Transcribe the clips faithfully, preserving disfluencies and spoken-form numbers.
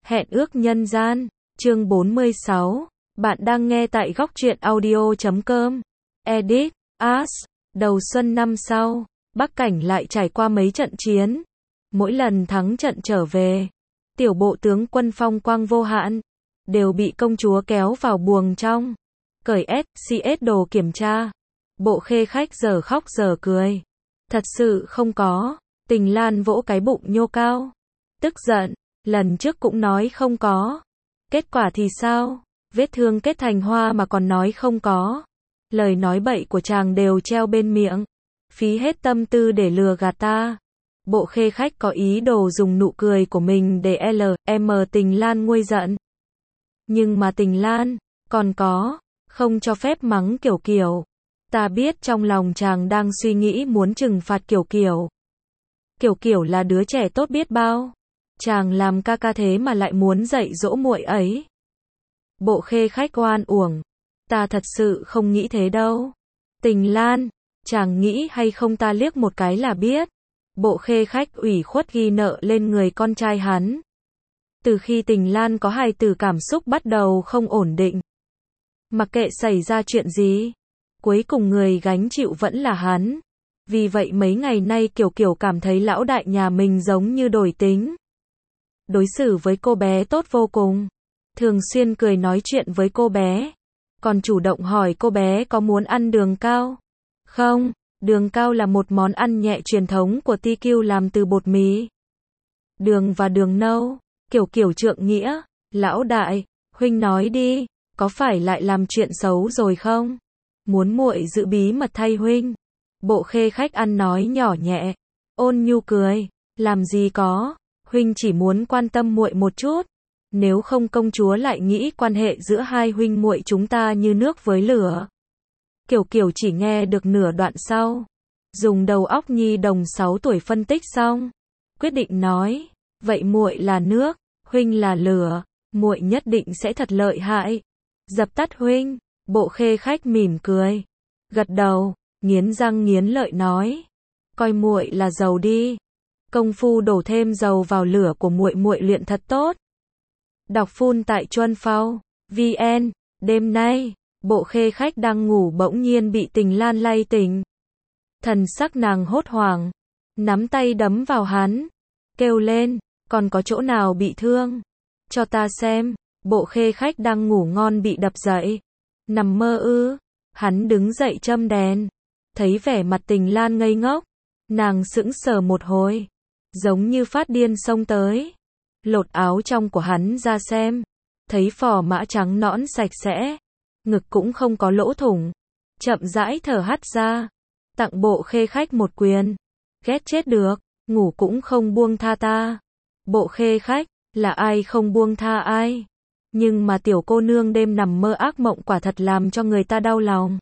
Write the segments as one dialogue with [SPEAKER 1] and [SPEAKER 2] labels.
[SPEAKER 1] Hẹn ước nhân gian, chương bốn mươi sáu. Bạn đang nghe tại góc truyện audio chấm com. Edit, As, đầu xuân năm sau, Bắc Cảnh lại trải qua mấy trận chiến. Mỗi lần thắng trận trở về, tiểu bộ tướng quân phong quang vô hạn, đều bị công chúa kéo vào buồng trong. Cởi ét xê ét đồ kiểm tra. Bộ khê khách giờ khóc giờ cười. Thật sự không có. Tình Lan vỗ cái bụng nhô cao. Tức giận, lần trước cũng nói không có. Kết quả thì sao? Vết thương kết thành hoa mà còn nói không có. Lời nói bậy của chàng đều treo bên miệng. Phí hết tâm tư để lừa gạt ta. Bộ khê khách có ý đồ dùng nụ cười của mình để L M Tình Lan nguôi giận. Nhưng mà Tình Lan, còn có, không cho phép mắng Kiểu Kiểu. Ta biết trong lòng chàng đang suy nghĩ muốn trừng phạt Kiểu Kiểu. Kiểu Kiểu là đứa trẻ tốt biết bao. Chàng làm ca ca thế mà lại muốn dạy dỗ muội ấy. Bộ khê khách oan uổng. Ta thật sự không nghĩ thế đâu. Tình Lan, chàng nghĩ hay không ta liếc một cái là biết. Bộ khê khách ủy khuất ghi nợ lên người con trai hắn. Từ khi Tình Lan có hài tử cảm xúc bắt đầu không ổn định. Mặc kệ xảy ra chuyện gì, cuối cùng người gánh chịu vẫn là hắn. Vì vậy mấy ngày nay Kiểu Kiểu cảm thấy lão đại nhà mình giống như đổi tính. Đối xử với cô bé tốt vô cùng. Thường xuyên cười nói chuyện với cô bé. Còn chủ động hỏi cô bé có muốn ăn đường cao. Không, đường cao là một món ăn nhẹ truyền thống của Ti Kiu làm từ bột mì. Đường và đường nâu. Kiểu Kiểu trượng nghĩa. Lão đại, huynh nói đi, có phải lại làm chuyện xấu rồi không? Muốn muội giữ bí mật thay huynh. Bộ khê khách ăn nói nhỏ nhẹ. Ôn nhu cười. Làm gì có, huynh chỉ muốn quan tâm muội một chút. Nếu không công chúa lại nghĩ quan hệ giữa hai huynh muội chúng ta như nước với lửa. Kiểu Kiểu chỉ nghe được nửa đoạn sau. Dùng đầu óc nhi đồng sáu tuổi phân tích xong. Quyết định nói, vậy muội là nước, huynh là lửa, muội nhất định sẽ thật lợi hại. Dập tắt huynh. Bộ khê khách mỉm cười. Gật đầu, nghiến răng nghiến lợi nói. Coi muội là dầu đi. Công phu đổ thêm dầu vào lửa của muội muội luyện thật tốt. Đọc phun tại Chuân Phao, vn. Đêm nay, bộ khê khách đang ngủ bỗng nhiên bị Tình Lan lay tỉnh. Thần sắc nàng hốt hoảng. Nắm tay đấm vào hắn. Kêu lên, còn có chỗ nào bị thương? Cho ta xem. Bộ khê khách đang ngủ ngon bị đập dậy. Nằm mơ ư? Hắn đứng dậy châm đèn. Thấy vẻ mặt Tình Lan ngây ngốc. Nàng sững sờ một hồi. Giống như phát điên xông tới. Lột áo trong của hắn ra xem. Thấy phò mã trắng nõn sạch sẽ. Ngực cũng không có lỗ thủng. Chậm rãi thở hắt ra. Tặng bộ khê khách một quyền. Ghét chết được. Ngủ cũng không buông tha ta. Bộ khê khách, là ai không buông tha ai. Nhưng mà tiểu cô nương đêm nằm mơ ác mộng quả thật làm cho người ta đau lòng.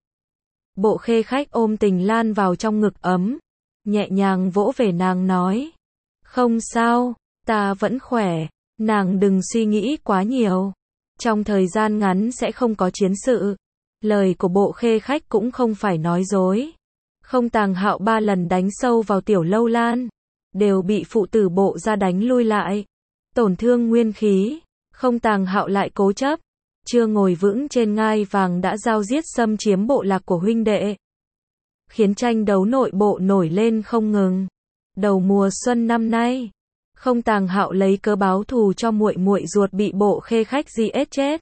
[SPEAKER 1] Bộ khê khách ôm Tình Lan vào trong ngực ấm. Nhẹ nhàng vỗ về nàng nói. Không sao, ta vẫn khỏe. Nàng đừng suy nghĩ quá nhiều. Trong thời gian ngắn sẽ không có chiến sự. Lời của bộ khê khách cũng không phải nói dối. Không Tàng Hạo ba lần đánh sâu vào tiểu lâu lan. Đều bị phụ tử bộ ra đánh lui lại. Tổn thương nguyên khí. Không Tàng Hạo lại cố chấp. Chưa ngồi vững trên ngai vàng đã giao giết xâm chiếm bộ lạc của huynh đệ. Khiến tranh đấu nội bộ nổi lên không ngừng. Đầu mùa xuân năm nay, Không Tàng Hạo lấy cớ báo thù cho muội muội ruột bị bộ khê khách giết chết.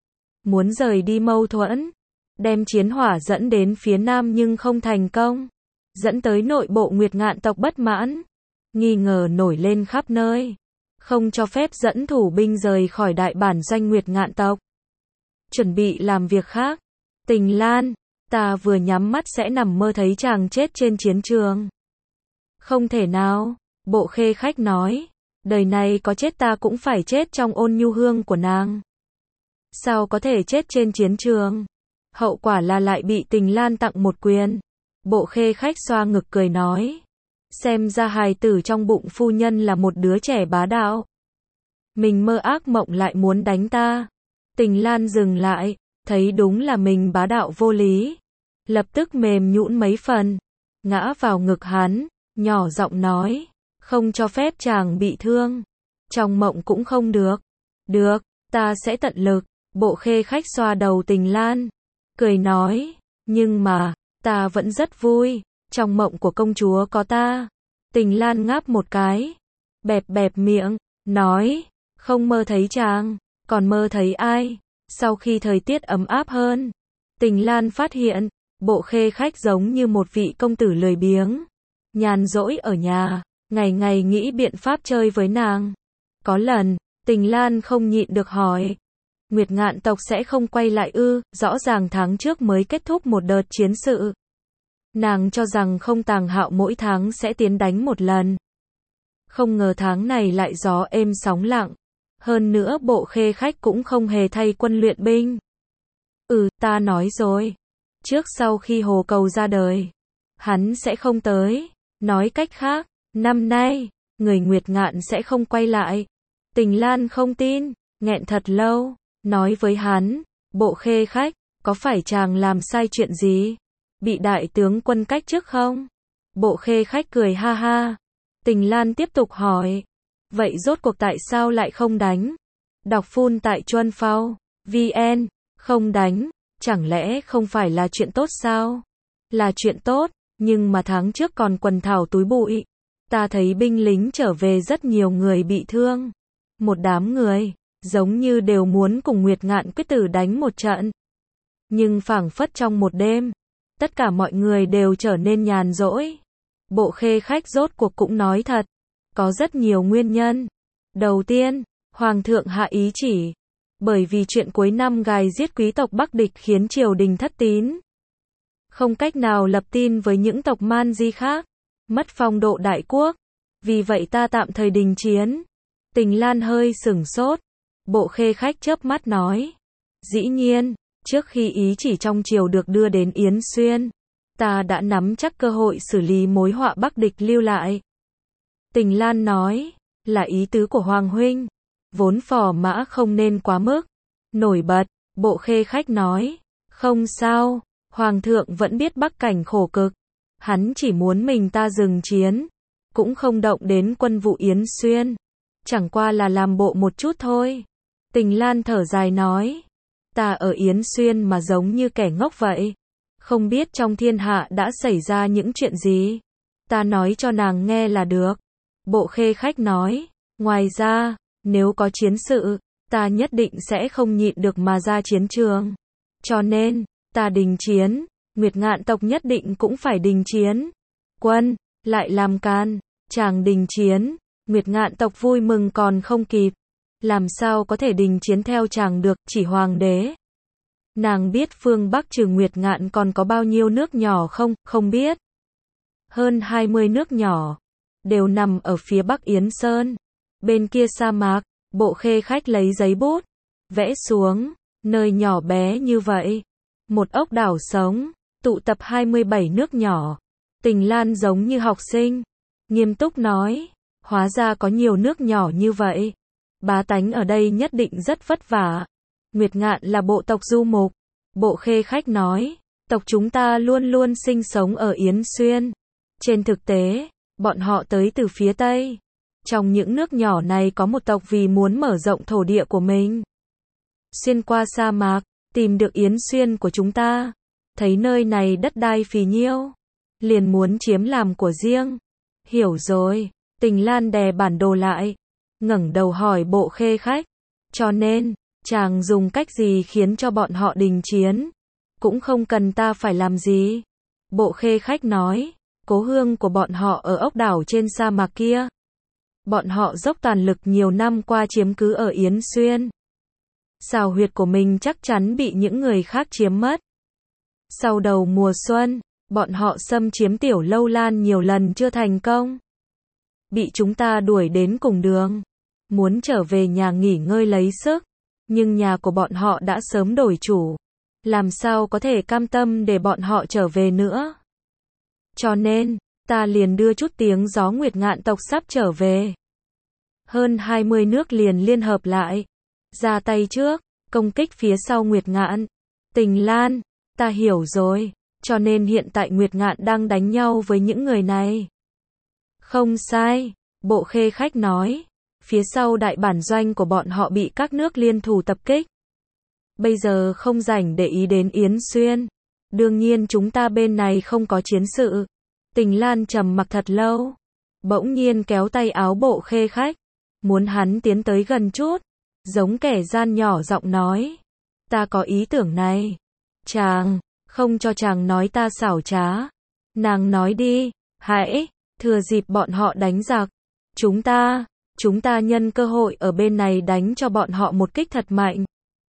[SPEAKER 1] Muốn rời đi mâu thuẫn, đem chiến hỏa dẫn đến phía nam nhưng không thành công. Dẫn tới nội bộ Nguyệt Ngạn tộc bất mãn. Nghi ngờ nổi lên khắp nơi. Không cho phép dẫn thủ binh rời khỏi đại bản doanh Nguyệt Ngạn tộc. Chuẩn bị làm việc khác. Tình Lan, ta vừa nhắm mắt sẽ nằm mơ thấy chàng chết trên chiến trường. Không thể nào, bộ khê khách nói. Đời này có chết ta cũng phải chết trong ôn nhu hương của nàng. Sao có thể chết trên chiến trường? Hậu quả là lại bị Tình Lan tặng một quyền. Bộ khê khách xoa ngực cười nói. Xem ra hài tử trong bụng phu nhân là một đứa trẻ bá đạo. Mình mơ ác mộng lại muốn đánh ta. Tình Lan dừng lại, thấy đúng là mình bá đạo vô lý. Lập tức mềm nhũn mấy phần. Ngã vào ngực hắn, nhỏ giọng nói. Không cho phép chàng bị thương. Trong mộng cũng không được. Được, ta sẽ tận lực. Bộ khê khách xoa đầu Tình Lan, cười nói, nhưng mà, ta vẫn rất vui, trong mộng của công chúa có ta. Tình Lan ngáp một cái, bẹp bẹp miệng, nói, không mơ thấy chàng, còn mơ thấy ai? Sau khi thời tiết ấm áp hơn, Tình Lan phát hiện, bộ khê khách giống như một vị công tử lười biếng, nhàn rỗi ở nhà, ngày ngày nghĩ biện pháp chơi với nàng. Có lần, Tình Lan không nhịn được hỏi, Nguyệt Ngạn tộc sẽ không quay lại ư? Rõ ràng tháng trước mới kết thúc một đợt chiến sự. Nàng cho rằng không Tàng Hạo mỗi tháng sẽ tiến đánh một lần. Không ngờ tháng này lại gió êm sóng lặng. Hơn nữa bộ khê khách cũng không hề thay quân luyện binh. Ừ, ta nói rồi. Trước sau khi Hồ Cầu ra đời, hắn sẽ không tới. Nói cách khác, năm nay, người Nguyệt Ngạn sẽ không quay lại. Tình Lan không tin, nghẹn thật lâu, nói với hắn, bộ khê khách, có phải chàng làm sai chuyện gì? Bị đại tướng quân cách chức không? Bộ khê khách cười ha ha. Tình Lan tiếp tục hỏi, vậy rốt cuộc tại sao lại không đánh? Đọc phun tại Chuân Phao, vn, không đánh, chẳng lẽ không phải là chuyện tốt sao? Là chuyện tốt, nhưng mà tháng trước còn quần thảo túi bụi. Ta thấy binh lính trở về rất nhiều người bị thương. Một đám người, giống như đều muốn cùng Nguyệt Ngạn quyết tử đánh một trận. Nhưng phảng phất trong một đêm, tất cả mọi người đều trở nên nhàn rỗi. Bộ khê khách rốt cuộc cũng nói thật, có rất nhiều nguyên nhân. Đầu tiên, Hoàng thượng hạ ý chỉ, bởi vì chuyện cuối năm gài giết quý tộc Bắc Địch khiến triều đình thất tín. Không cách nào lập tin với những tộc man di khác, mất phong độ đại quốc. Vì vậy ta tạm thời đình chiến. Tình Lan hơi sửng sốt. Bộ khê khách chớp mắt nói, dĩ nhiên, trước khi ý chỉ trong triều được đưa đến Yến Xuyên, ta đã nắm chắc cơ hội xử lý mối họa Bắc Địch lưu lại. Tình Lan nói, là ý tứ của Hoàng huynh, vốn phò mã không nên quá mức nổi bật. Bộ khê khách nói, không sao, Hoàng thượng vẫn biết Bắc cảnh khổ cực, hắn chỉ muốn mình ta dừng chiến, cũng không động đến quân vụ Yến Xuyên, chẳng qua là làm bộ một chút thôi. Tình Lan thở dài nói, ta ở Yến Xuyên mà giống như kẻ ngốc vậy, không biết trong thiên hạ đã xảy ra những chuyện gì, ta nói cho nàng nghe là được. Bộ khê khách nói, ngoài ra, nếu có chiến sự, ta nhất định sẽ không nhịn được mà ra chiến trường. Cho nên, ta đình chiến, Nguyệt Ngạn tộc nhất định cũng phải đình chiến. Quân, lại làm can, chàng đình chiến, Nguyệt Ngạn tộc vui mừng còn không kịp. Làm sao có thể đình chiến theo chàng được, chỉ hoàng đế. Nàng biết phương Bắc trừ Nguyệt Ngạn còn có bao nhiêu nước nhỏ không? Không biết. Hơn hai mươi nước nhỏ, đều nằm ở phía Bắc Yến Sơn. Bên kia sa mạc, bộ khê khách lấy giấy bút, vẽ xuống, nơi nhỏ bé như vậy. Một ốc đảo sống, tụ tập hai mươi bảy nước nhỏ. Tình Lan giống như học sinh, nghiêm túc nói, hóa ra có nhiều nước nhỏ như vậy. Bá tánh ở đây nhất định rất vất vả. Nguyệt Ngạn là bộ tộc du mục. Bộ khê khách nói, tộc chúng ta luôn luôn sinh sống ở Yến Xuyên. Trên thực tế, bọn họ tới từ phía Tây. Trong những nước nhỏ này có một tộc vì muốn mở rộng thổ địa của mình. Xuyên qua sa mạc, tìm được Yến Xuyên của chúng ta. Thấy nơi này đất đai phì nhiêu, liền muốn chiếm làm của riêng. Hiểu rồi, Tình Lan đè bản đồ lại, ngẩng đầu hỏi bộ khê khách. Cho nên, chàng dùng cách gì khiến cho bọn họ đình chiến? Cũng không cần ta phải làm gì. Bộ khê khách nói, cố hương của bọn họ ở ốc đảo trên sa mạc kia. Bọn họ dốc toàn lực nhiều năm qua chiếm cứ ở Yến Xuyên. Xào huyệt của mình chắc chắn bị những người khác chiếm mất. Sau đầu mùa xuân, bọn họ xâm chiếm Tiểu Lâu Lan nhiều lần chưa thành công. Bị chúng ta đuổi đến cùng đường. Muốn trở về nhà nghỉ ngơi lấy sức. Nhưng nhà của bọn họ đã sớm đổi chủ. Làm sao có thể cam tâm để bọn họ trở về nữa? Cho nên, ta liền đưa chút tiếng gió Nguyệt Ngạn tộc sắp trở về. Hơn hai mươi nước liền liên hợp lại. Ra tay trước, công kích phía sau Nguyệt Ngạn. Tình Lan, ta hiểu rồi. Cho nên hiện tại Nguyệt Ngạn đang đánh nhau với những người này. Không sai, bộ khê khách nói. phía sau đại bản doanh của bọn họ bị các nước liên thủ tập kích. Bây giờ không rảnh để ý đến Yến Xuyên. Đương nhiên chúng ta bên này không có chiến sự. Tình Lan trầm mặc thật lâu. Bỗng nhiên kéo tay áo Bộ Khê Khách. Muốn hắn tiến tới gần chút. Giống kẻ gian nhỏ giọng nói. Ta có ý tưởng này. Chàng, không cho chàng nói ta xảo trá. Nàng nói đi, hãy, thừa dịp bọn họ đánh giặc. Chúng ta, chúng ta nhân cơ hội ở bên này đánh cho bọn họ một kích thật mạnh.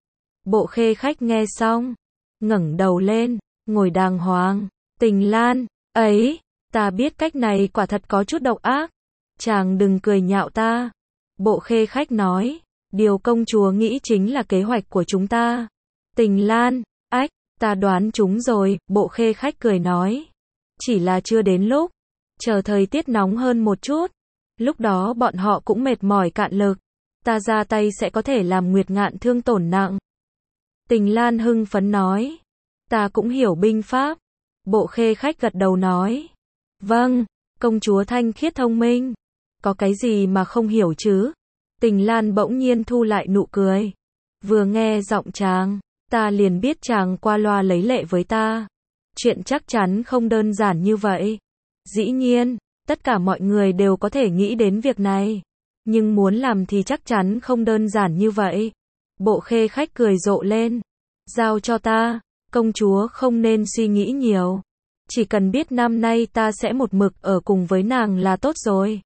[SPEAKER 1] Bộ Khê Khách nghe xong, ngẩng đầu lên, ngồi đàng hoàng. Tình Lan, ấy, ta biết cách này quả thật có chút độc ác. Chàng đừng cười nhạo ta. Bộ Khê Khách nói, điều công chúa nghĩ chính là kế hoạch của chúng ta. Tình Lan, ách, ta đoán chúng rồi, Bộ Khê Khách cười nói. Chỉ là chưa đến lúc, chờ thời tiết nóng hơn một chút. Lúc đó bọn họ cũng mệt mỏi cạn lực. Ta ra tay sẽ có thể làm Nguyệt Ngạn thương tổn nặng. Tình Lan hưng phấn nói. Ta cũng hiểu binh pháp. Bộ Khê Khách gật đầu nói. Vâng, công chúa thanh khiết thông minh. Có cái gì mà không hiểu chứ? Tình Lan bỗng nhiên thu lại nụ cười. Vừa nghe giọng chàng, ta liền biết chàng qua loa lấy lệ với ta. Chuyện chắc chắn không đơn giản như vậy. Dĩ nhiên, tất cả mọi người đều có thể nghĩ đến việc này. Nhưng muốn làm thì chắc chắn không đơn giản như vậy. Bộ Khê Khách cười rộ lên. Giao cho ta, công chúa không nên suy nghĩ nhiều. Chỉ cần biết năm nay ta sẽ một mực ở cùng với nàng là tốt rồi.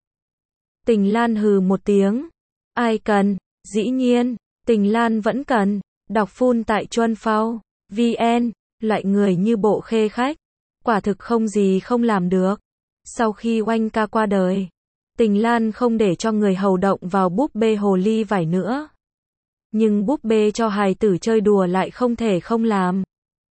[SPEAKER 1] Tình Lan hừ một tiếng. Ai cần? Dĩ nhiên, Tình Lan vẫn cần. Đọc phun tại Chuân Phao, vê en, loại người như Bộ Khê Khách. Quả thực không gì không làm được. Sau khi Oanh ca qua đời, Tình Lan không để cho người hầu động vào búp bê hồ ly vải nữa. Nhưng búp bê cho hài tử chơi đùa lại không thể không làm.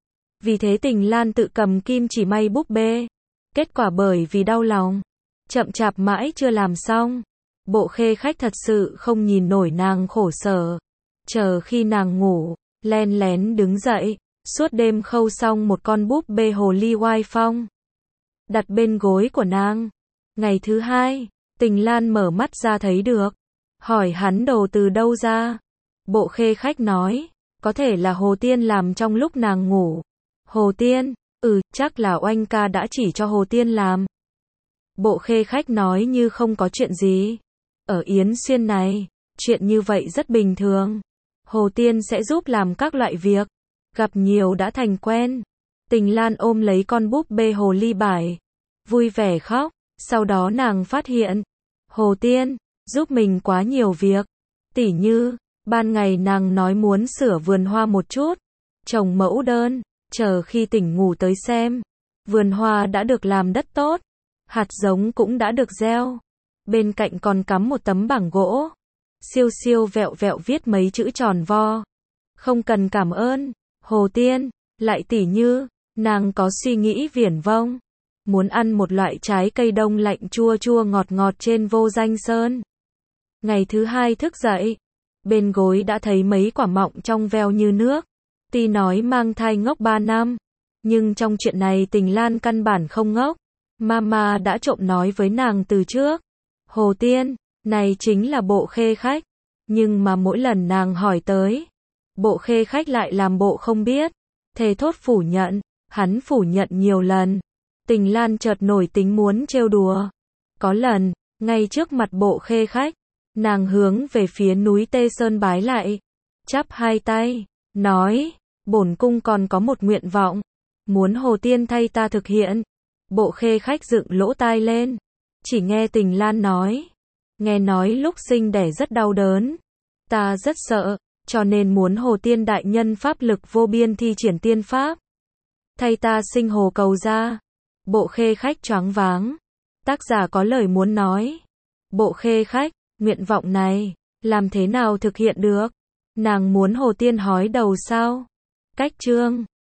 [SPEAKER 1] Vì thế Tình Lan tự cầm kim chỉ may búp bê. Kết quả bởi vì đau lòng, chậm chạp mãi chưa làm xong. Bộ Khê Khách thật sự không nhìn nổi nàng khổ sở. Chờ khi nàng ngủ, len lén đứng dậy, suốt đêm khâu xong một con búp bê hồ ly oai phong. Đặt bên gối của nàng. Ngày thứ hai, Tình Lan mở mắt ra thấy được. Hỏi hắn đồ từ đâu ra. Bộ Khê Khách nói, có thể là Hồ Tiên làm trong lúc nàng ngủ. Hồ Tiên, ừ, chắc là Oanh ca đã chỉ cho Hồ Tiên làm. Bộ Khê Khách nói như không có chuyện gì. Ở Yến Xuyên này, chuyện như vậy rất bình thường. Hồ Tiên sẽ giúp làm các loại việc. Gặp nhiều đã thành quen. Tình Lan ôm lấy con búp bê hồ ly bài. Vui vẻ khóc. Sau đó nàng phát hiện. Hồ Tiên, giúp mình quá nhiều việc. Tỉ như, ban ngày nàng nói muốn sửa vườn hoa một chút. Trồng mẫu đơn. Chờ khi tỉnh ngủ tới xem. Vườn hoa đã được làm đất tốt. Hạt giống cũng đã được gieo. Bên cạnh còn cắm một tấm bảng gỗ. Siêu siêu vẹo vẹo viết mấy chữ tròn vo. Không cần cảm ơn, Hồ Tiên. Lại tỉ như, nàng có suy nghĩ viển vông. Muốn ăn một loại trái cây đông lạnh chua chua ngọt ngọt trên Vô Danh Sơn. Ngày thứ hai thức dậy. Bên gối đã thấy mấy quả mọng trong veo như nước. Tuy nói mang thai ngốc ba năm. Nhưng trong chuyện này Tình Lan căn bản không ngốc. Mama đã trộm nói với nàng từ trước. Hồ Tiên, này chính là Bộ Khê Khách. Nhưng mà mỗi lần nàng hỏi tới, Bộ Khê Khách lại làm bộ không biết. Thề thốt phủ nhận. Hắn phủ nhận nhiều lần. Tình Lan chợt nổi tính muốn trêu đùa. Có lần, ngay trước mặt Bộ Khê Khách, nàng hướng về phía núi Tê Sơn bái lại. Chắp hai tay, nói, bổn cung còn có một nguyện vọng. Muốn Hồ Tiên thay ta thực hiện. Bộ Khê Khách dựng lỗ tai lên. Chỉ nghe Tình Lan nói. Nghe nói lúc sinh đẻ rất đau đớn. Ta rất sợ, cho nên muốn Hồ Tiên đại nhân pháp lực vô biên thi triển tiên pháp. Thay ta sinh hồ cầu ra. Bộ Khê Khách choáng váng. Tác giả có lời muốn nói. Bộ Khê Khách, nguyện vọng này, làm thế nào thực hiện được? Nàng muốn Hồ Tiên hói đầu sao? Cách chương